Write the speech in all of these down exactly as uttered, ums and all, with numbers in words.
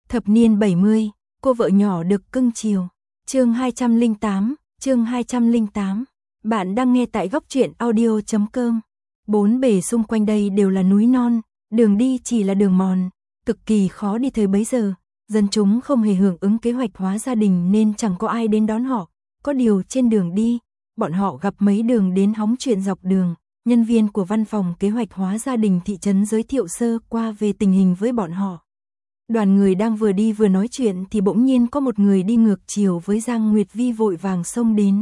Thập niên bảy mươi, cô vợ nhỏ được cưng chiều. Chương hai trăm lẻ tám, chương hai trăm lẻ tám. Bạn đang nghe tại góc truyện audio chấm com. Bốn bề xung quanh đây đều là núi non, đường đi chỉ là đường mòn, cực kỳ khó đi thời bấy giờ. Dân chúng không hề hưởng ứng kế hoạch hóa gia đình nên chẳng có ai đến đón họ. Có điều trên đường đi, bọn họ gặp mấy đường đến hóng chuyện dọc đường. Nhân viên của văn phòng kế hoạch hóa gia đình thị trấn giới thiệu sơ qua về tình hình với bọn họ. Đoàn người đang vừa đi vừa nói chuyện thì bỗng nhiên có một người đi ngược chiều với Giang Nguyệt Vi vội vàng xông đến.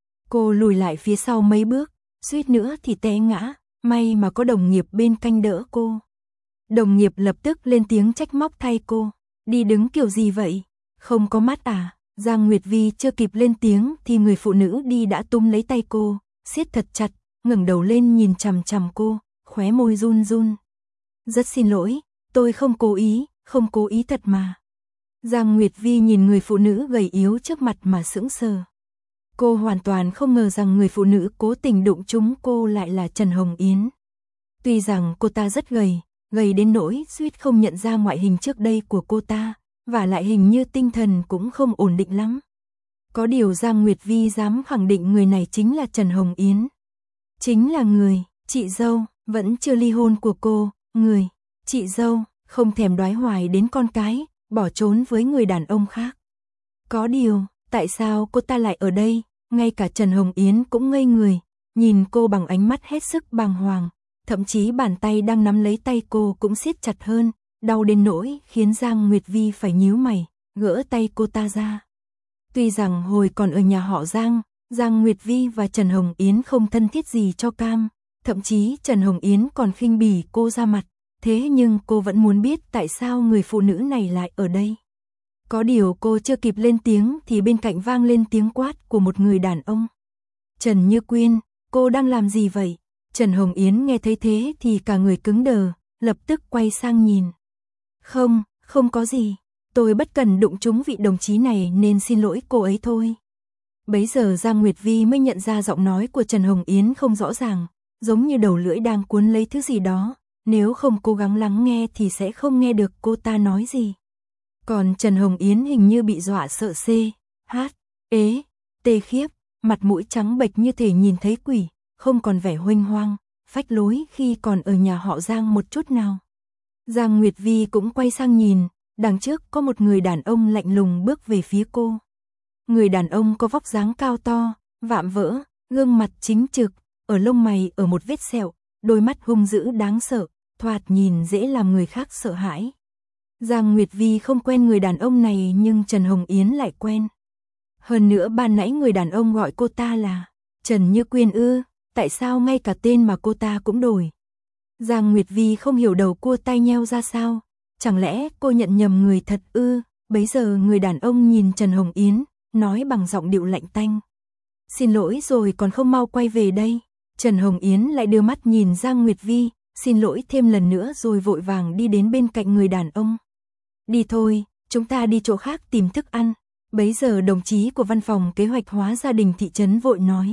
Cô lùi lại phía sau mấy bước, suýt nữa thì té ngã, may mà có đồng nghiệp bên canh đỡ cô. Đồng nghiệp lập tức lên tiếng trách móc thay cô, đi đứng kiểu gì vậy, không có mắt à? Giang Nguyệt Vi chưa kịp lên tiếng thì người phụ nữ đi đã túm lấy tay cô, siết thật chặt, ngẩng đầu lên nhìn chằm chằm cô, khóe môi run run. Rất xin lỗi, tôi không cố ý, không cố ý thật mà. Giang Nguyệt Vi nhìn người phụ nữ gầy yếu trước mặt mà sững sờ. Cô hoàn toàn không ngờ rằng người phụ nữ cố tình đụng trúng cô lại là Trần Hồng Yến. Tuy rằng cô ta rất gầy, gầy đến nỗi suýt không nhận ra ngoại hình trước đây của cô ta, và lại hình như tinh thần cũng không ổn định lắm. Có điều Giang Nguyệt Vi dám khẳng định người này chính là Trần Hồng Yến. Chính là người, chị dâu, vẫn chưa ly hôn của cô, người, chị dâu, không thèm đoái hoài đến con cái, bỏ trốn với người đàn ông khác. Có điều, tại sao cô ta lại ở đây, ngay cả Trần Hồng Yến cũng ngây người, nhìn cô bằng ánh mắt hết sức bàng hoàng, thậm chí bàn tay đang nắm lấy tay cô cũng siết chặt hơn, đau đến nỗi khiến Giang Nguyệt Vi phải nhíu mày, gỡ tay cô ta ra. Tuy rằng hồi còn ở nhà họ Giang, Giang Nguyệt Vi và Trần Hồng Yến không thân thiết gì cho cam, thậm chí Trần Hồng Yến còn khinh bỉ cô ra mặt, thế nhưng cô vẫn muốn biết tại sao người phụ nữ này lại ở đây. Có điều cô chưa kịp lên tiếng thì bên cạnh vang lên tiếng quát của một người đàn ông. Trần Như Quyên, cô đang làm gì vậy? Trần Hồng Yến nghe thấy thế thì cả người cứng đờ, lập tức quay sang nhìn. Không, không có gì, tôi bất cần đụng trúng vị đồng chí này nên xin lỗi cô ấy thôi. Bấy giờ Giang Nguyệt Vi mới nhận ra giọng nói của Trần Hồng Yến không rõ ràng, giống như đầu lưỡi đang cuốn lấy thứ gì đó, nếu không cố gắng lắng nghe thì sẽ không nghe được cô ta nói gì. Còn Trần Hồng Yến hình như bị dọa sợ xê, hát, ế, tê khiếp, mặt mũi trắng bệch như thể nhìn thấy quỷ, không còn vẻ huênh hoang, phách lối khi còn ở nhà họ Giang một chút nào. Giang Nguyệt Vi cũng quay sang nhìn, đằng trước có một người đàn ông lạnh lùng bước về phía cô. Người đàn ông có vóc dáng cao to, vạm vỡ, gương mặt chính trực, ở lông mày ở một vết sẹo, đôi mắt hung dữ đáng sợ, thoạt nhìn dễ làm người khác sợ hãi. Giang Nguyệt Vi không quen người đàn ông này nhưng Trần Hồng Yến lại quen. Hơn nữa ban nãy người đàn ông gọi cô ta là Trần Như Quyên ư, tại sao ngay cả tên mà cô ta cũng đổi. Giang Nguyệt Vi không hiểu đầu cua tai nheo ra sao, chẳng lẽ cô nhận nhầm người thật ư? Bấy giờ người đàn ông nhìn Trần Hồng Yến, nói bằng giọng điệu lạnh tanh. Xin lỗi rồi còn không mau quay về đây. Trần Hồng Yến lại đưa mắt nhìn Giang Nguyệt Vi, xin lỗi thêm lần nữa rồi vội vàng đi đến bên cạnh người đàn ông. Đi thôi, chúng ta đi chỗ khác tìm thức ăn. Bấy giờ đồng chí của văn phòng kế hoạch hóa gia đình thị trấn vội nói.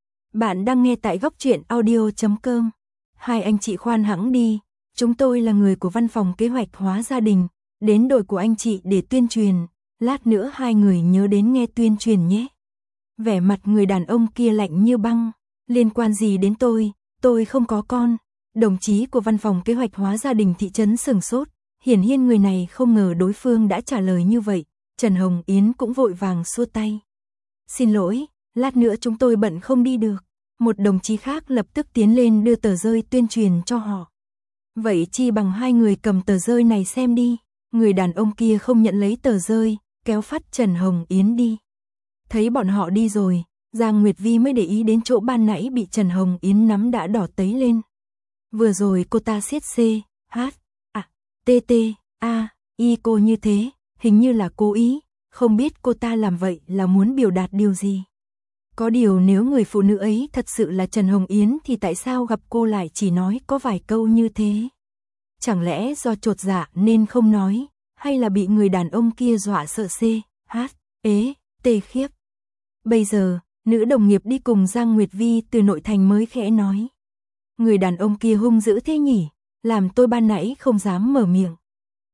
Bạn đang nghe tại góc truyện audio chấm com. Hai anh chị khoan hãng đi, chúng tôi là người của văn phòng kế hoạch hóa gia đình, đến đội của anh chị để tuyên truyền, lát nữa hai người nhớ đến nghe tuyên truyền nhé. Vẻ mặt người đàn ông kia lạnh như băng, liên quan gì đến tôi, tôi không có con. Đồng chí của văn phòng kế hoạch hóa gia đình thị trấn sửng sốt, hiển nhiên người này không ngờ đối phương đã trả lời như vậy. Trần Hồng Yến cũng vội vàng xua tay. Xin lỗi, lát nữa chúng tôi bận không đi được. Một đồng chí khác lập tức tiến lên đưa tờ rơi tuyên truyền cho họ. Vậy chi bằng hai người cầm tờ rơi này xem đi. Người đàn ông kia không nhận lấy tờ rơi, kéo phát Trần Hồng Yến đi. Thấy bọn họ đi rồi, Giang Nguyệt Vi mới để ý đến chỗ ban nãy bị Trần Hồng Yến nắm đã đỏ tấy lên. Vừa rồi cô ta siết C, H, A, T, T, A, I cô như thế, hình như là cố ý, không biết cô ta làm vậy là muốn biểu đạt điều gì. Có điều nếu người phụ nữ ấy thật sự là Trần Hồng Yến thì tại sao gặp cô lại chỉ nói có vài câu như thế? Chẳng lẽ do chột dạ nên không nói, hay là bị người đàn ông kia dọa sợ C, H, ế, tê khiếp. Bây giờ, nữ đồng nghiệp đi cùng Giang Nguyệt Vi từ nội thành mới khẽ nói. Người đàn ông kia hung dữ thế nhỉ, làm tôi ban nãy không dám mở miệng.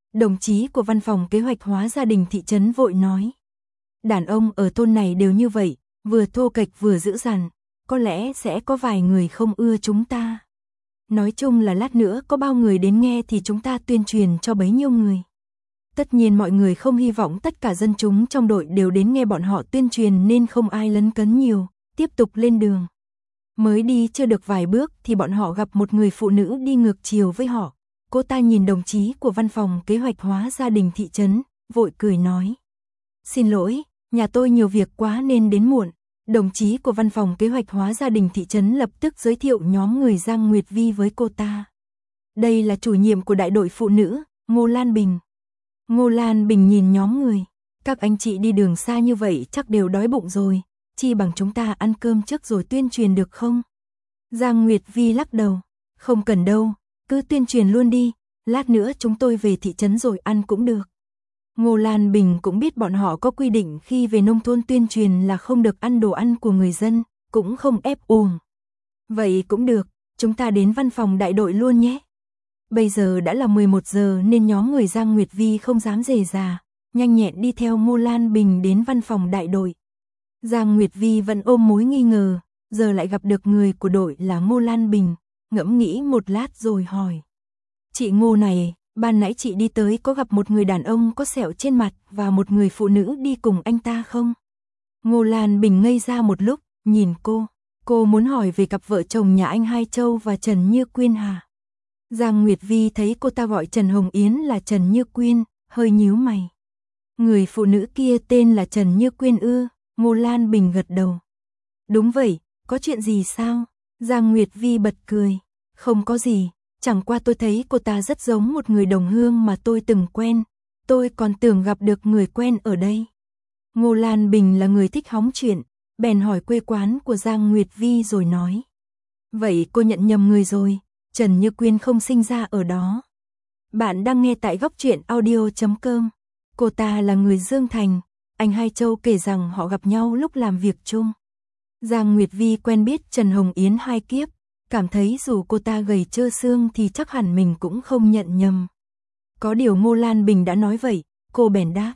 Đồng chí của văn phòng kế hoạch hóa gia đình thị trấn vội nói. Đàn ông ở thôn này đều như vậy, vừa thô kệch vừa dữ dằn, có lẽ sẽ có vài người không ưa chúng ta. Nói chung là lát nữa có bao người đến nghe thì chúng ta tuyên truyền cho bấy nhiêu người. Tất nhiên mọi người không hy vọng tất cả dân chúng trong đội đều đến nghe bọn họ tuyên truyền nên không ai lấn cấn nhiều, tiếp tục lên đường. Mới đi chưa được vài bước thì bọn họ gặp một người phụ nữ đi ngược chiều với họ. Cô ta nhìn đồng chí của văn phòng kế hoạch hóa gia đình thị trấn, vội cười nói. Xin lỗi, nhà tôi nhiều việc quá nên đến muộn. Đồng chí của văn phòng kế hoạch hóa gia đình thị trấn lập tức giới thiệu nhóm người Giang Nguyệt Vi với cô ta. Đây là chủ nhiệm của đại đội phụ nữ, Ngô Lan Bình. Ngô Lan Bình nhìn nhóm người. Các anh chị đi đường xa như vậy chắc đều đói bụng rồi. Chi bằng chúng ta ăn cơm trước rồi tuyên truyền được không? Giang Nguyệt Vi lắc đầu. Không cần đâu, cứ tuyên truyền luôn đi. Lát nữa chúng tôi về thị trấn rồi ăn cũng được. Ngô Lan Bình cũng biết bọn họ có quy định khi về nông thôn tuyên truyền là không được ăn đồ ăn của người dân, cũng không ép uổng. Vậy cũng được, chúng ta đến văn phòng đại đội luôn nhé. Bây giờ đã là mười một giờ nên nhóm người Giang Nguyệt Vi không dám rề rà, nhanh nhẹn đi theo Ngô Lan Bình đến văn phòng đại đội. Giang Nguyệt Vi vẫn ôm mối nghi ngờ, giờ lại gặp được người của đội là Ngô Lan Bình, ngẫm nghĩ một lát rồi hỏi. Chị Ngô này, ban nãy chị đi tới có gặp một người đàn ông có sẹo trên mặt và một người phụ nữ đi cùng anh ta không? Ngô Lan Bình ngây ra một lúc, nhìn cô. Cô muốn hỏi về cặp vợ chồng nhà anh Hai Châu và Trần Như Quyên hả? Giang Nguyệt Vi thấy cô ta gọi Trần Hồng Yến là Trần Như Quyên, hơi nhíu mày. Người phụ nữ kia tên là Trần Như Quyên ư? Ngô Lan Bình gật đầu. Đúng vậy, có chuyện gì sao? Giang Nguyệt Vi bật cười. Không có gì, chẳng qua tôi thấy cô ta rất giống một người đồng hương mà tôi từng quen. Tôi còn tưởng gặp được người quen ở đây. Ngô Lan Bình là người thích hóng chuyện, bèn hỏi quê quán của Giang Nguyệt Vi rồi nói. Vậy cô nhận nhầm người rồi, Trần Như Quyên không sinh ra ở đó. Bạn đang nghe tại góc truyện audio chấm com. Cô ta là người Dương Thành, anh Hai Châu kể rằng họ gặp nhau lúc làm việc chung. Giang Nguyệt Vi quen biết Trần Hồng Yến hai kiếp, cảm thấy dù cô ta gầy trơ xương thì chắc hẳn mình cũng không nhận nhầm. Có điều Ngô Lan Bình đã nói vậy, cô bèn đáp.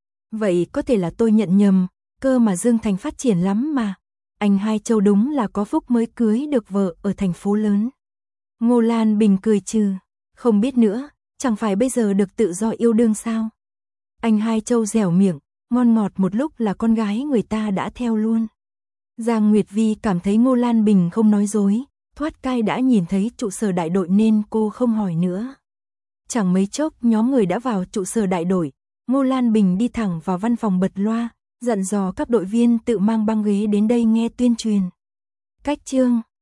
Vậy có thể là tôi nhận nhầm, cơ mà Dương Thành phát triển lắm mà. Anh Hai Châu đúng là có phúc mới cưới được vợ ở thành phố lớn. Ngô Lan Bình cười trừ, không biết nữa, chẳng phải bây giờ được tự do yêu đương sao? Anh Hai Châu dẻo miệng, ngon ngọt một lúc là con gái người ta đã theo luôn. Giang Nguyệt Vi cảm thấy Ngô Lan Bình không nói dối, thoát cai đã nhìn thấy trụ sở đại đội nên cô không hỏi nữa. Chẳng mấy chốc nhóm người đã vào trụ sở đại đội, Ngô Lan Bình đi thẳng vào văn phòng bật loa, dặn dò các đội viên tự mang băng ghế đến đây nghe tuyên truyền. Cách chương